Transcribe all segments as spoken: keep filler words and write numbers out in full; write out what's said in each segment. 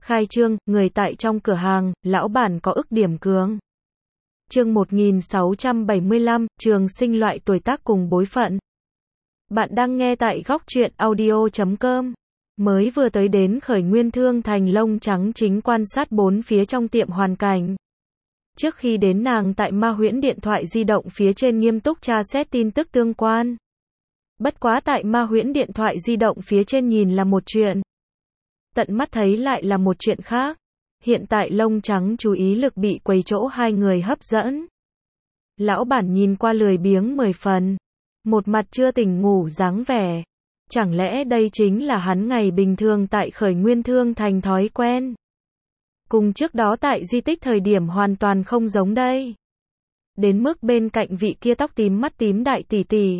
Khai trương, người tại trong cửa hàng, lão bản có ức điểm cường. Chương một nghìn sáu trăm bảy mươi lăm, trường sinh loại tuổi tác cùng bối phận. Bạn đang nghe tại góc truyện audio chấm com. Mới vừa tới đến Khởi Nguyên Thương Thành, Lông Trắng chính quan sát bốn phía trong tiệm hoàn cảnh. Trước khi đến, nàng tại Ma Huyễn điện thoại di động phía trên nghiêm túc tra xét tin tức tương quan. Bất quá tại Ma Huyễn điện thoại di động phía trên nhìn là một chuyện, tận mắt thấy lại là một chuyện khác. Hiện tại Lông Trắng chú ý lực bị quầy chỗ hai người hấp dẫn. Lão bản nhìn qua lười biếng mười phần, một mặt chưa tỉnh ngủ dáng vẻ. Chẳng lẽ đây chính là hắn ngày bình thường tại Khởi Nguyên Thương Thành thói quen? Cùng trước đó tại di tích thời điểm hoàn toàn không giống đây. Đến mức bên cạnh vị kia tóc tím mắt tím đại tỷ tỷ.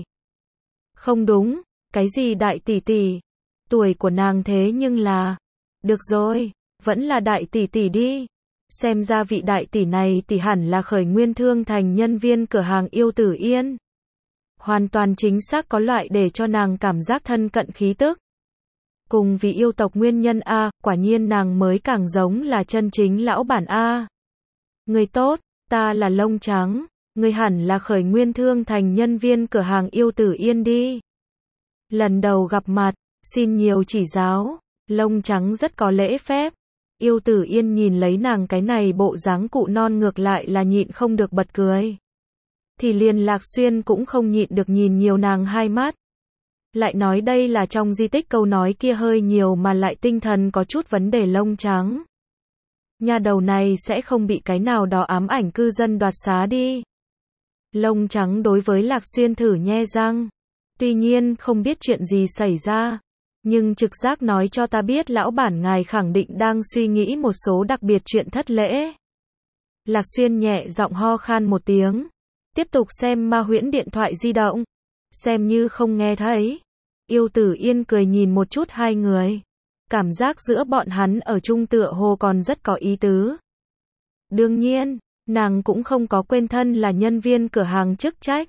Không đúng, cái gì đại tỷ tỷ? Tuổi của nàng thế nhưng là... Được rồi, vẫn là đại tỷ tỷ đi. Xem ra vị đại tỷ này tỷ hẳn là Khởi Nguyên Thương Thành nhân viên cửa hàng Yêu Tử Yên. Hoàn toàn chính xác có loại để cho nàng cảm giác thân cận khí tức. Cùng vì yêu tộc nguyên nhân A, quả nhiên nàng mới càng giống là chân chính lão bản A. Người tốt, ta là Lông Trắng, người hẳn là Khởi Nguyên Thương Thành nhân viên cửa hàng Yêu Tử Yên đi. Lần đầu gặp mặt, xin nhiều chỉ giáo. Lông Trắng rất có lễ phép. Yêu Tử Yên nhìn lấy nàng cái này bộ dáng cụ non ngược lại là nhịn không được bật cười. Thì liền Lạc Xuyên cũng không nhịn được nhìn nhiều nàng hai mắt. Lại nói đây là trong di tích, câu nói kia hơi nhiều mà lại tinh thần có chút vấn đề. Lông Trắng, nhà đầu này sẽ không bị cái nào đó ám ảnh cư dân đoạt xá đi. Lông Trắng đối với Lạc Xuyên thử nhe răng. Tuy nhiên không biết chuyện gì xảy ra, nhưng trực giác nói cho ta biết lão bản ngài khẳng định đang suy nghĩ một số đặc biệt chuyện thất lễ. Lạc Xuyên nhẹ giọng ho khan một tiếng, tiếp tục xem Ma Huyễn điện thoại di động, xem như không nghe thấy. Yêu Tử Yên cười nhìn một chút hai người, cảm giác giữa bọn hắn ở chung tựa hồ còn rất có ý tứ. Đương nhiên, nàng cũng không có quên thân là nhân viên cửa hàng chức trách.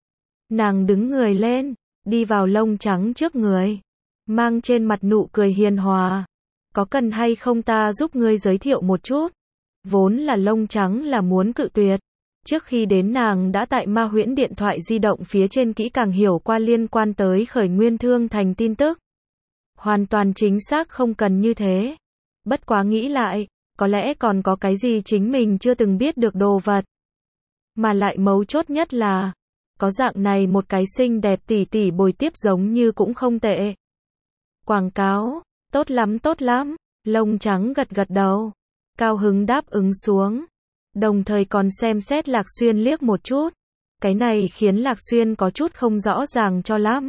Nàng đứng người lên, đi vào Lông Trắng trước người, mang trên mặt nụ cười hiền hòa. Có cần hay không ta giúp ngươi giới thiệu một chút? Vốn là Lông Trắng là muốn cự tuyệt. Trước khi đến nàng đã tại Ma Huyễn điện thoại di động phía trên kỹ càng hiểu qua liên quan tới Khởi Nguyên Thương Thành tin tức. Hoàn toàn chính xác không cần như thế. Bất quá nghĩ lại, có lẽ còn có cái gì chính mình chưa từng biết được đồ vật. Mà lại mấu chốt nhất là, có dạng này một cái xinh đẹp tỷ tỷ bồi tiếp giống như cũng không tệ. Quảng cáo, tốt lắm tốt lắm. Lông Trắng gật gật đầu, cao hứng đáp ứng xuống. Đồng thời còn xem xét Lạc Xuyên liếc một chút. Cái này khiến Lạc Xuyên có chút không rõ ràng cho lắm.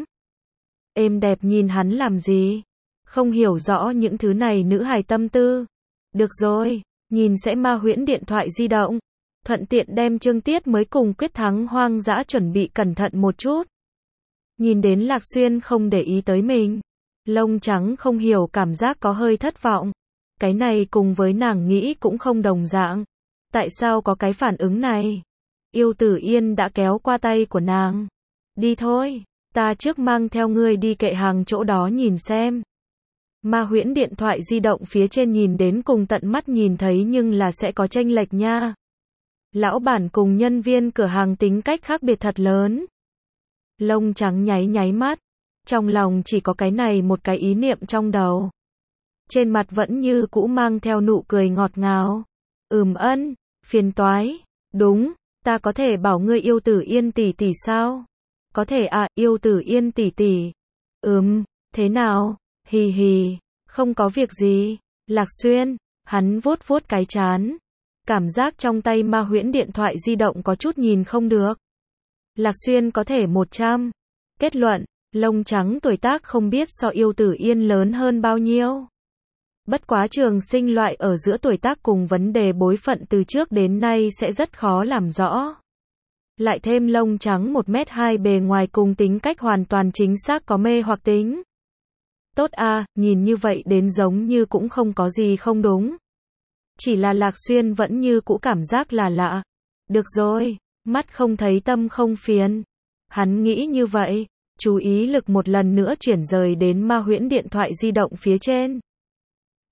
Êm đẹp nhìn hắn làm gì? Không hiểu rõ những thứ này nữ hài tâm tư. Được rồi, nhìn sẽ Ma Huyễn điện thoại di động. Thuận tiện đem chương tiết mới cùng Quyết Thắng Hoang Dã chuẩn bị cẩn thận một chút. Nhìn đến Lạc Xuyên không để ý tới mình, Lông Trắng không hiểu cảm giác có hơi thất vọng. Cái này cùng với nàng nghĩ cũng không đồng dạng. Tại sao có cái phản ứng này? Yêu Tử Yên đã kéo qua tay của nàng. Đi thôi, ta trước mang theo ngươi đi kệ hàng chỗ đó nhìn xem. Ma Huyễn điện thoại di động phía trên nhìn đến cùng tận mắt nhìn thấy nhưng là sẽ có chênh lệch nha. Lão bản cùng nhân viên cửa hàng tính cách khác biệt thật lớn. Lông Trắng nháy nháy mắt, trong lòng chỉ có cái này một cái ý niệm trong đầu. Trên mặt vẫn như cũ mang theo nụ cười ngọt ngào. Ừm ân, phiền toái. Đúng, ta có thể bảo ngươi Yêu Tử Yên tỷ tỷ sao? Có thể à, Yêu Tử Yên tỷ tỷ. Ừm, thế nào? Hì hì, không có việc gì. Lạc Xuyên, hắn vuốt vuốt cái trán. Cảm giác trong tay Ma Huyễn điện thoại di động có chút nhìn không được. Lạc Xuyên có thể một trăm. Kết luận, Lông Trắng tuổi tác không biết so Yêu Tử Yên lớn hơn bao nhiêu. Bất quá trường sinh loại ở giữa tuổi tác cùng vấn đề bối phận từ trước đến nay sẽ rất khó làm rõ. Lại thêm Lông Trắng một mét hai bề ngoài cùng tính cách hoàn toàn chính xác có mê hoặc tính. Tốt a, nhìn như vậy đến giống như cũng không có gì không đúng. Chỉ là Lạc Xuyên vẫn như cũ cảm giác là lạ. Được rồi, mắt không thấy tâm không phiền. Hắn nghĩ như vậy, chú ý lực một lần nữa chuyển rời đến Ma Huyễn điện thoại di động phía trên.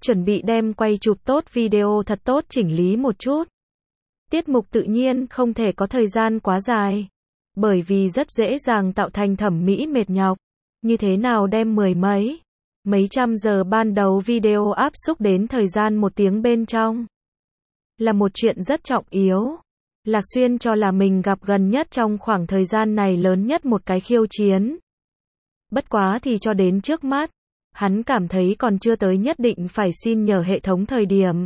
chuẩn bị đem quay chụp tốt video thật tốt chỉnh lý một chút. Tiết mục tự nhiên không thể có thời gian quá dài, bởi vì rất dễ dàng tạo thành thẩm mỹ mệt nhọc. Như thế nào đem mười mấy, mấy trăm giờ ban đầu video áp xúc đến thời gian một tiếng bên trong, là một chuyện rất trọng yếu. Lạc Xuyên cho là mình gặp gần nhất trong khoảng thời gian này lớn nhất một cái khiêu chiến. Bất quá thì cho đến trước mắt, hắn cảm thấy còn chưa tới nhất định phải xin nhờ hệ thống thời điểm.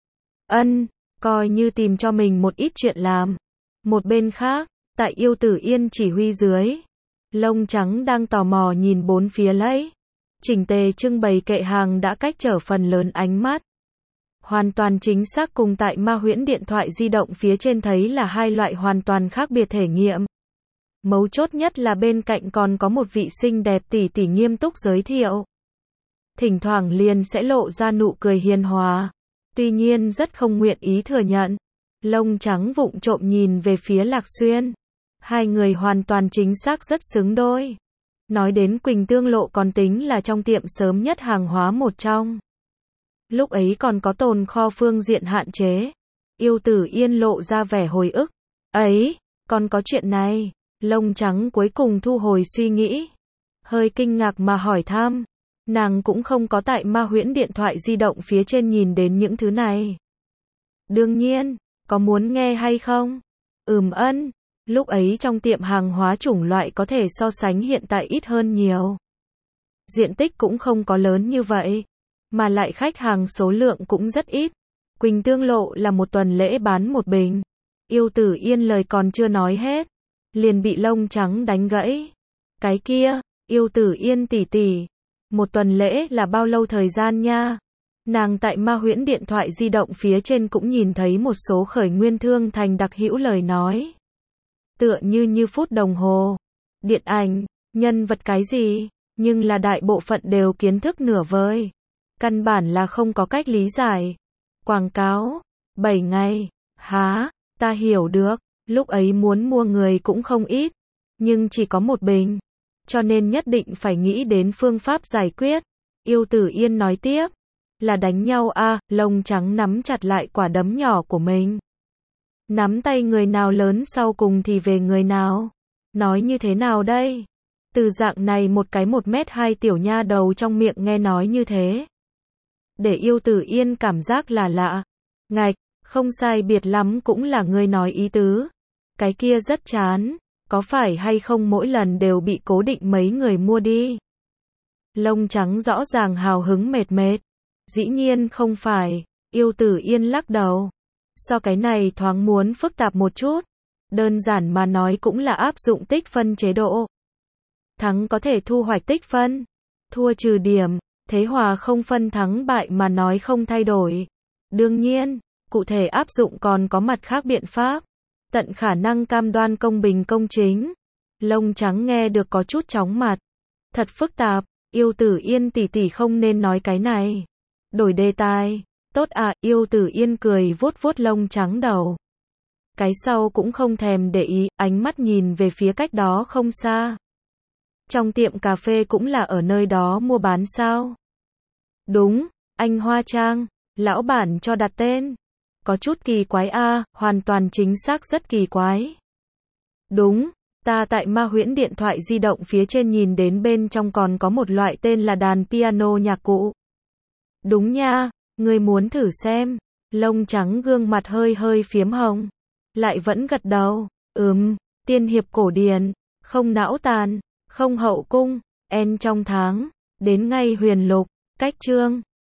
Ân, coi như tìm cho mình một ít chuyện làm. Một bên khác, tại Yêu Tử Yên chỉ huy dưới, Lông Trắng đang tò mò nhìn bốn phía lấy. Chỉnh tề trưng bày kệ hàng đã cách trở phần lớn ánh mắt. Hoàn toàn chính xác cùng tại Ma Huyễn điện thoại di động phía trên thấy là hai loại hoàn toàn khác biệt thể nghiệm. Mấu chốt nhất là bên cạnh còn có một vị xinh đẹp tỷ tỷ nghiêm túc giới thiệu. Thỉnh thoảng liền sẽ lộ ra nụ cười hiền hòa. Tuy nhiên rất không nguyện ý thừa nhận. Lông Trắng vụng trộm nhìn về phía Lạc Xuyên. Hai người hoàn toàn chính xác rất xứng đôi. Nói đến Quỳnh Tương Lộ còn tính là trong tiệm sớm nhất hàng hóa một trong. Lúc ấy còn có tồn kho phương diện hạn chế. Yêu Tử Yên lộ ra vẻ hồi ức. Ấy, còn có chuyện này. Lông Trắng cuối cùng thu hồi suy nghĩ. Hơi kinh ngạc mà hỏi thăm. Nàng cũng không có tại Ma Huyễn điện thoại di động phía trên nhìn đến những thứ này. Đương nhiên, có muốn nghe hay không? Ừm ân. Lúc ấy trong tiệm hàng hóa chủng loại có thể so sánh hiện tại ít hơn nhiều. Diện tích cũng không có lớn như vậy. Mà lại khách hàng số lượng cũng rất ít. Quỳnh Tương Lộ là một tuần lễ bán một bình. Yêu Tử Yên lời còn chưa nói hết, liền bị Lông Trắng đánh gãy. Cái kia, Yêu Tử Yên tỷ tỷ, một tuần lễ là bao lâu thời gian nha? Nàng tại Ma Huyễn điện thoại di động phía trên cũng nhìn thấy một số khởi nguyên thương thành đặc hữu lời nói. Tựa như như phút đồng hồ, điện ảnh, nhân vật cái gì, nhưng là đại bộ phận đều kiến thức nửa vời. Căn bản là không có cách lý giải. Quảng cáo, bảy ngày, há, ta hiểu được, lúc ấy muốn mua người cũng không ít, nhưng chỉ có một bình, cho nên nhất định phải nghĩ đến phương pháp giải quyết. Yêu Tử Yên nói tiếp, là đánh nhau a, à, Lông Trắng nắm chặt lại quả đấm nhỏ của mình. Nắm tay người nào lớn sau cùng thì về người nào. Nói như thế nào đây? Từ dạng này một cái một mét hai tiểu nha đầu trong miệng nghe nói như thế. Để Yêu Tử Yên cảm giác là lạ. Ngạch, không sai biệt lắm cũng là ngươi nói ý tứ. Cái kia rất chán, có phải hay không mỗi lần đều bị cố định mấy người mua đi? Lông Trắng rõ ràng hào hứng mệt mệt. Dĩ nhiên không phải, Yêu Tử Yên lắc đầu. So cái này thoáng muốn phức tạp một chút. Đơn giản mà nói cũng là áp dụng tích phân chế độ. Thắng có thể thu hoạch tích phân, thua trừ điểm. Thế hòa không phân thắng bại mà nói không thay đổi. Đương nhiên, cụ thể áp dụng còn có mặt khác biện pháp. Tận khả năng cam đoan công bình công chính. Lông Trắng nghe được có chút chóng mặt. Thật phức tạp, Yêu Tử Yên tỷ tỷ không nên nói cái này. Đổi đề tài. Tốt à, Yêu Tử Yên cười vuốt vuốt Lông Trắng đầu. Cái sau cũng không thèm để ý, ánh mắt nhìn về phía cách đó không xa. Trong tiệm cà phê cũng là ở nơi đó mua bán sao? Đúng, anh Hoa Trang, lão bản cho đặt tên. Có chút kỳ quái a, à, hoàn toàn chính xác rất kỳ quái. Đúng, ta tại Ma Huyễn điện thoại di động phía trên nhìn đến bên trong còn có một loại tên là đàn piano nhạc cụ. Đúng nha, ngươi muốn thử xem. Lông Trắng gương mặt hơi hơi phiếm hồng. Lại vẫn gật đầu, ừm, tiên hiệp cổ điển, không não tàn. Không hậu cung, en trong tháng, đến ngay huyền lục, cách chương.